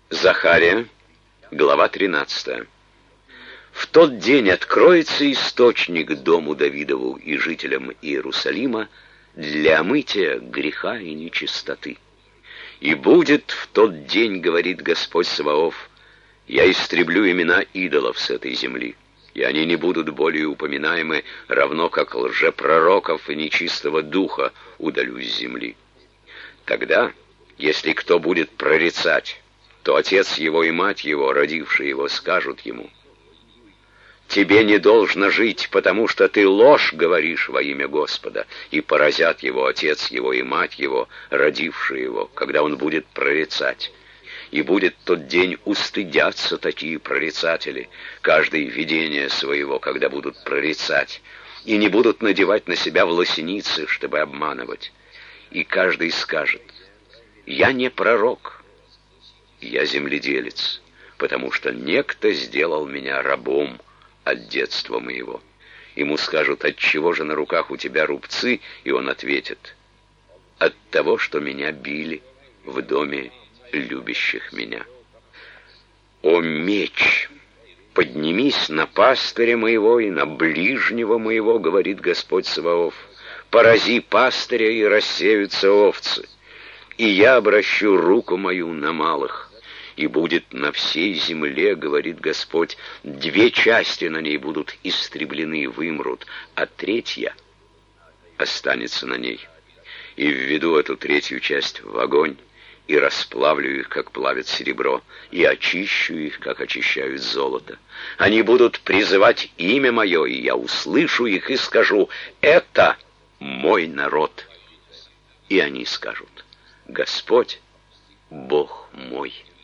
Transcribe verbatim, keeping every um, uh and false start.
Захария, глава тринадцатая. В тот день откроется источник дому Давидову и жителям Иерусалима для омытия греха и нечистоты. И будет в тот день, говорит Господь Саваоф, я истреблю имена идолов с этой земли, и они не будут более упоминаемы, равно как лжепророков и нечистого духа удалю с земли. Тогда, если кто будет прорицать, то отец его и мать его, родившие его, скажут ему: «Тебе не должно жить, потому что ты ложь говоришь во имя Господа», и поразят его отец его и мать его, родившие его, когда он будет прорицать. И будет тот день устыдятся такие прорицатели, каждый видение своего, когда будут прорицать, и не будут надевать на себя власеницы, чтобы обманывать. И каждый скажет: «Я не пророк, я земледелец, потому что некто сделал меня рабом от детства моего». Ему скажут: «Отчего же на руках у тебя рубцы?» И он ответит: «От того, что меня били в доме любящих меня». «О меч, поднимись на пастыря моего и на ближнего моего, говорит Господь Саваоф, порази пастыря, и рассеются овцы, и я обращу руку мою на малых. И будет на всей земле, говорит Господь, две части на ней будут истреблены, вымрут, а третья останется на ней. И введу эту третью часть в огонь, и расплавлю их, как плавят серебро, и очищу их, как очищают золото. Они будут призывать имя мое, и я услышу их и скажу: это мой народ. И они скажут: Господь, Бог мой».